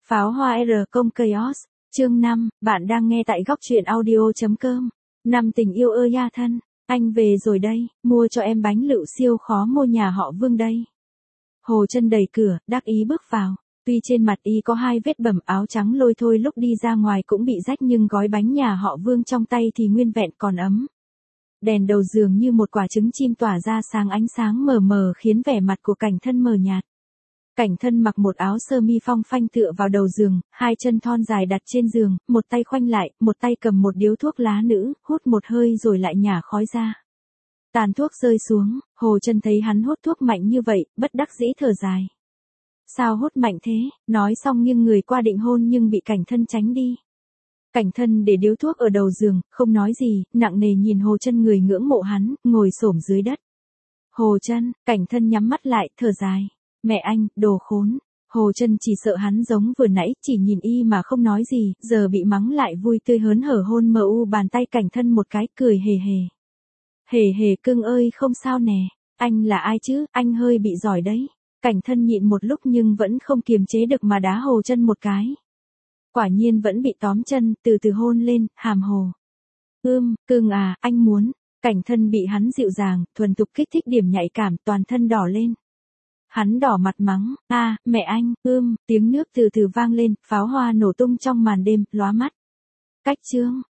Pháo hoa R.Chaos, chương 5, bạn đang nghe tại góc truyện audio.com. Năm tình yêu ơi ya thân, anh về rồi đây, mua cho em bánh lựu siêu khó mua nhà họ Vương đây. Hồ Chân đẩy cửa, đắc ý bước vào. Tuy trên mặt y có 2 vết bầm, áo trắng lôi thôi lúc đi ra ngoài cũng bị rách, nhưng gói bánh nhà họ Vương trong tay thì nguyên vẹn còn ấm. Đèn đầu giường như một quả trứng chim tỏa ra sáng ánh sáng mờ mờ khiến vẻ mặt của Cảnh Thân mờ nhạt. Cảnh Thân mặc một áo sơ mi phong phanh tựa vào đầu giường, 2 chân thon dài đặt trên giường, một tay khoanh lại, một tay cầm một điếu thuốc lá nữ, hút một hơi rồi lại nhả khói ra. Tàn thuốc rơi xuống, Hồ Chân thấy hắn hút thuốc mạnh như vậy, bất đắc dĩ thở dài. Sao hút mạnh thế, nói xong nghiêng người qua định hôn nhưng bị Cảnh Thân tránh đi. Cảnh Thân để điếu thuốc ở đầu giường, không nói gì, nặng nề nhìn Hồ Chân người ngưỡng mộ hắn, ngồi xổm dưới đất. Hồ Chân, Cảnh Thân nhắm mắt lại, thở dài. Mẹ anh, đồ khốn. Hồ Chân chỉ sợ hắn giống vừa nãy, chỉ nhìn y mà không nói gì, giờ bị mắng lại vui tươi hớn hở hôn bàn tay Cảnh Thân một cái, cười hề hề. Hề hề cưng ơi, không sao nè. Anh là ai chứ, anh hơi bị giỏi đấy. Cảnh Thân nhịn một lúc nhưng vẫn không kiềm chế được mà đá Hồ Chân một cái. Quả nhiên vẫn bị tóm chân, từ từ hôn lên, hàm hồ. Cưng à, anh muốn. Cảnh Thân bị hắn dịu dàng, thuần tục kích thích điểm nhạy cảm, toàn thân đỏ lên. Hắn đỏ mặt mắng, mẹ anh, tiếng nước từ từ vang lên, pháo hoa nổ tung trong màn đêm, lóa mắt. Cách chương,